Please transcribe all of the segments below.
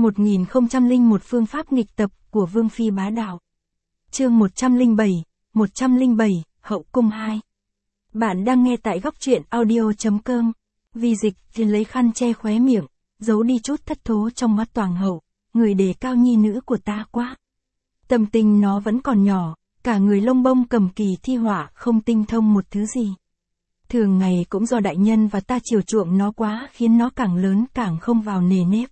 1001 phương pháp nghịch tập của Vương Phi bá đạo. Chương 107, Hậu cung 2. Bạn đang nghe tại góc truyện audio.com. Vi Dịch liền lấy khăn che khóe miệng, giấu đi chút thất thố trong mắt Toàn Hậu, người đề cao nhi nữ của ta quá. Tâm tình nó vẫn còn nhỏ, cả người lông bông cầm kỳ thi họa không tinh thông một thứ gì. Thường ngày cũng do đại nhân và ta chiều chuộng nó quá khiến nó càng lớn càng không vào nề nếp.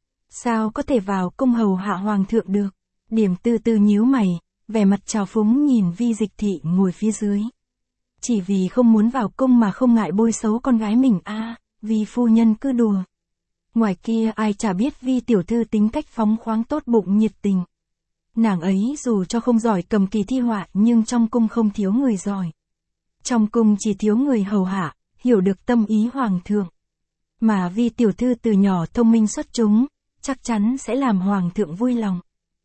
Sao có thể vào cung hầu hạ hoàng thượng được? Điểm Tư Tư nhíu mày, vẻ mặt trào phúng nhìn Vi Dịch thị ngồi phía dưới. Chỉ vì không muốn vào cung mà không ngại bôi xấu con gái mình Vi phu nhân cứ đùa. Ngoài kia ai chả biết Vi tiểu thư tính cách phóng khoáng tốt bụng nhiệt tình. Nàng ấy dù cho không giỏi cầm kỳ thi họa nhưng trong cung không thiếu người giỏi. Trong cung chỉ thiếu người hầu hạ, hiểu được tâm ý hoàng thượng. Mà Vi tiểu thư từ nhỏ thông minh xuất chúng, chắc chắn sẽ làm hoàng thượng vui lòng.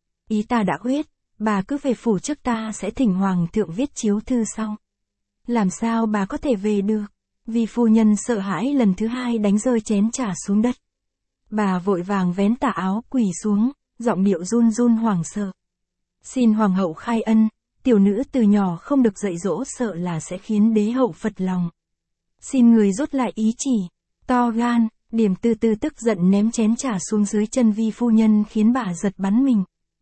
Ý ta đã quyết, bà cứ về phủ trước, ta sẽ thỉnh hoàng thượng viết chiếu thư sau. Làm sao bà có thể về được? Vi phu nhân sợ hãi lần thứ hai đánh rơi chén trà xuống đất. Bà vội vàng vén tà áo quỳ xuống, giọng điệu run run hoảng sợ. Xin hoàng hậu khai ân, tiểu nữ từ nhỏ không được dạy dỗ sợ là sẽ khiến đế hậu phật lòng. Xin người rút lại ý chỉ. To gan, Điểm Tư Tư tức giận ném chén trà xuống dưới chân Vi phu nhân khiến bà giật bắn mình.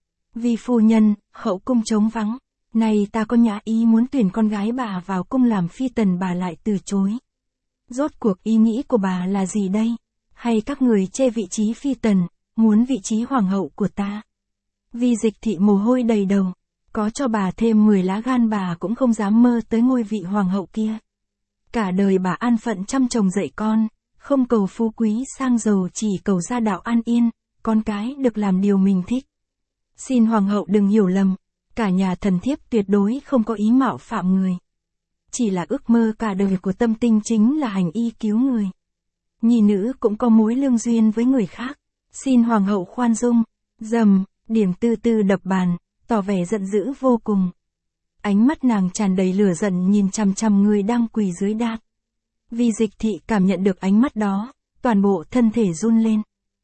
Vi phu nhân, hậu cung trống vắng. Này ta có nhã ý muốn tuyển con gái bà vào cung làm phi tần, bà lại từ chối. Rốt cuộc ý nghĩ của bà là gì đây? Hay các người chê vị trí phi tần, muốn vị trí hoàng hậu của ta? Vi Dịch thị mồ hôi đầy đầu. Có cho bà thêm 10 lá gan bà cũng không dám mơ tới ngôi vị hoàng hậu kia. Cả đời bà an phận chăm chồng dạy con, không cầu phú quý sang giàu, chỉ cầu gia đạo an yên, con cái được làm điều mình thích. Xin hoàng hậu đừng hiểu lầm, cả nhà thần thiếp tuyệt đối không có ý mạo phạm người. Chỉ là ước mơ cả đời của Tâm Tinh chính là hành y cứu người. Nhi nữ cũng có mối lương duyên với người khác, xin hoàng hậu khoan dung. Dầm, Điểm Tư Tư đập bàn, tỏ vẻ giận dữ vô cùng. Ánh mắt nàng tràn đầy lửa giận nhìn chằm chằm người đang quỳ dưới đát. Vi Dịch thị cảm nhận được ánh mắt đó, toàn bộ thân thể run lên.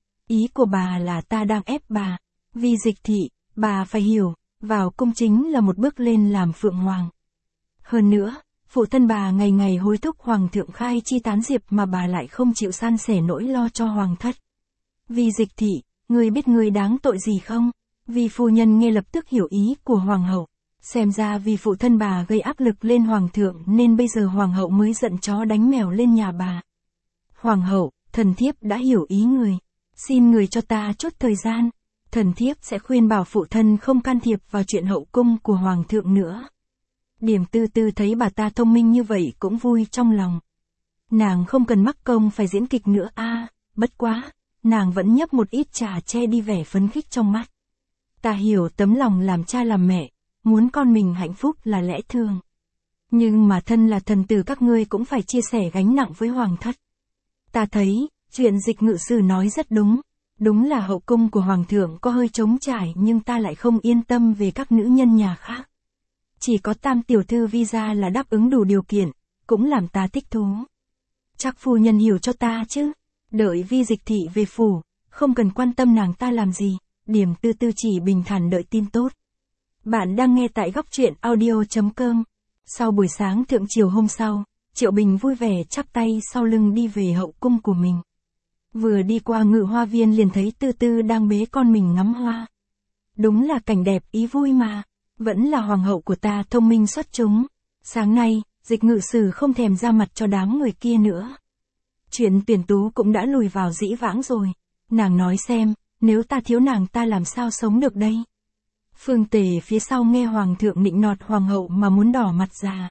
Ý của bà là ta đang ép bà. Vi Dịch thị, bà phải hiểu, vào cung chính là một bước lên làm phượng hoàng. Hơn nữa, phụ thân bà ngày ngày hối thúc hoàng thượng khai chi tán diệp mà bà lại không chịu san sẻ nỗi lo cho hoàng thất. Vi Dịch thị, người biết người đáng tội gì không? Vi phu nhân nghe lập tức hiểu ý của hoàng hậu. Xem ra vì phụ thân bà gây áp lực lên hoàng thượng nên bây giờ hoàng hậu mới giận chó đánh mèo lên nhà bà. Hoàng hậu, thần thiếp đã hiểu ý người. Xin người cho ta chút thời gian. Thần thiếp sẽ khuyên bảo phụ thân không can thiệp vào chuyện hậu cung của hoàng thượng nữa. Điểm Tư Tư thấy bà ta thông minh như vậy cũng vui trong lòng. Nàng không cần mắc công phải diễn kịch nữa bất quá, nàng vẫn nhấp một ít trà che đi vẻ phấn khích trong mắt. Ta hiểu tấm lòng làm cha làm mẹ, muốn con mình hạnh phúc là lẽ thường. Nhưng mà thân là thần tử các ngươi cũng phải chia sẻ gánh nặng với hoàng thất. Ta thấy, chuyện Dịch ngự sử nói rất đúng. Đúng là hậu cung của hoàng thượng có hơi trống trải nhưng ta lại không yên tâm về các nữ nhân nhà khác. Chỉ có Tam tiểu thư Vi gia là đáp ứng đủ điều kiện, cũng làm ta thích thú. Chắc phu nhân hiểu cho ta chứ. Đợi Vi Dịch thị về phủ, không cần quan tâm nàng ta làm gì, Điểm Tư Tư chỉ bình thản đợi tin tốt. Bạn đang nghe tại góc truyện audio.com. Sau buổi sáng thượng triều hôm sau, Triệu Bình vui vẻ chắp tay sau lưng đi về hậu cung của mình. Vừa đi qua Ngự Hoa Viên liền thấy Tư Tư đang bế con mình ngắm hoa. Đúng là cảnh đẹp ý vui mà. Vẫn là hoàng hậu của ta thông minh xuất chúng. Sáng nay, Dịch ngự sử không thèm ra mặt cho đám người kia nữa. Chuyện tuyển tú cũng đã lùi vào dĩ vãng rồi. Nàng nói xem, nếu ta thiếu nàng ta làm sao sống được đây? Phương Tề phía sau nghe hoàng thượng nịnh nọt hoàng hậu mà muốn đỏ mặt ra.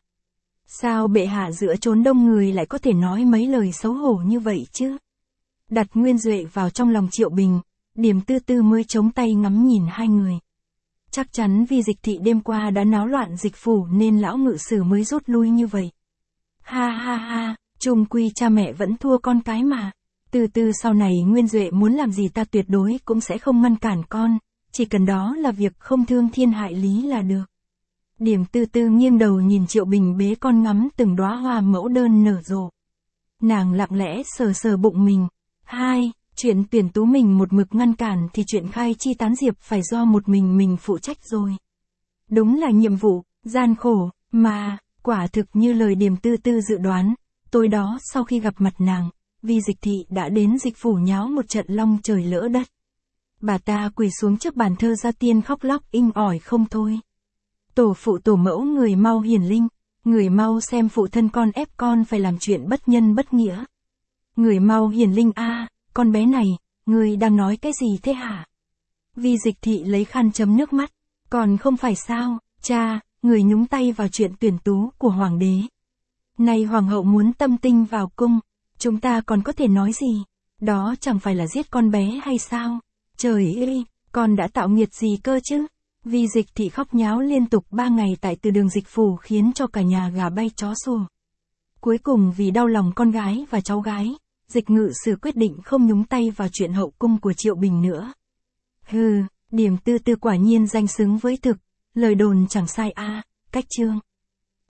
Sao bệ hạ giữa chốn đông người lại có thể nói mấy lời xấu hổ như vậy chứ? Đặt Nguyên Duệ vào trong lòng Triệu Bình, Điểm Tư Tư mới chống tay ngắm nhìn hai người. Chắc chắn vì Dịch thị đêm qua đã náo loạn dịch phủ nên lão ngự sử mới rút lui như vậy. Ha ha ha, chung quy cha mẹ vẫn thua con cái mà. Từ từ sau này Nguyên Duệ muốn làm gì ta tuyệt đối cũng sẽ không ngăn cản con, chỉ cần đó là việc không thương thiên hại lý là được. Điểm Tư Tư nghiêng đầu nhìn Triệu Bình bế con ngắm từng đóa hoa mẫu đơn nở rộ. Nàng lặng lẽ sờ sờ bụng mình. Chuyện tuyển tú mình một mực ngăn cản thì chuyện khai chi tán diệp phải do một mình phụ trách rồi. Đúng là nhiệm vụ, gian khổ, mà, quả thực như lời Điềm Tư Tư dự đoán, tối đó sau khi gặp mặt nàng, Vi Dịch Thị đã đến dịch phủ nháo một trận long trời lỡ đất. Bà ta quỳ xuống trước bàn thơ gia tiên khóc lóc inh ỏi không thôi. Tổ phụ tổ mẫu người mau hiển linh, người mau xem phụ thân con ép con phải làm chuyện bất nhân bất nghĩa. Người mau hiển linh a, con bé này, người đang nói cái gì thế hả? Vi Dịch Thị lấy khăn chấm nước mắt, còn không phải sao, cha, người nhúng tay vào chuyện tuyển tú của hoàng đế. Này hoàng hậu muốn tâm tinh vào cung, chúng ta còn có thể nói gì? Đó chẳng phải là giết con bé hay sao? Trời ơi, con đã tạo nghiệt gì cơ chứ? Vi Dịch Thị khóc nháo liên tục 3 ngày tại từ đường dịch phủ khiến cho cả nhà gà bay chó sủa. Cuối cùng vì đau lòng con gái và cháu gái, Dịch Ngự Sử quyết định không nhúng tay vào chuyện hậu cung của Triệu Bình nữa. Hừ, Điềm Tư Tư quả nhiên danh xứng với thực, lời đồn chẳng sai a, cách chương.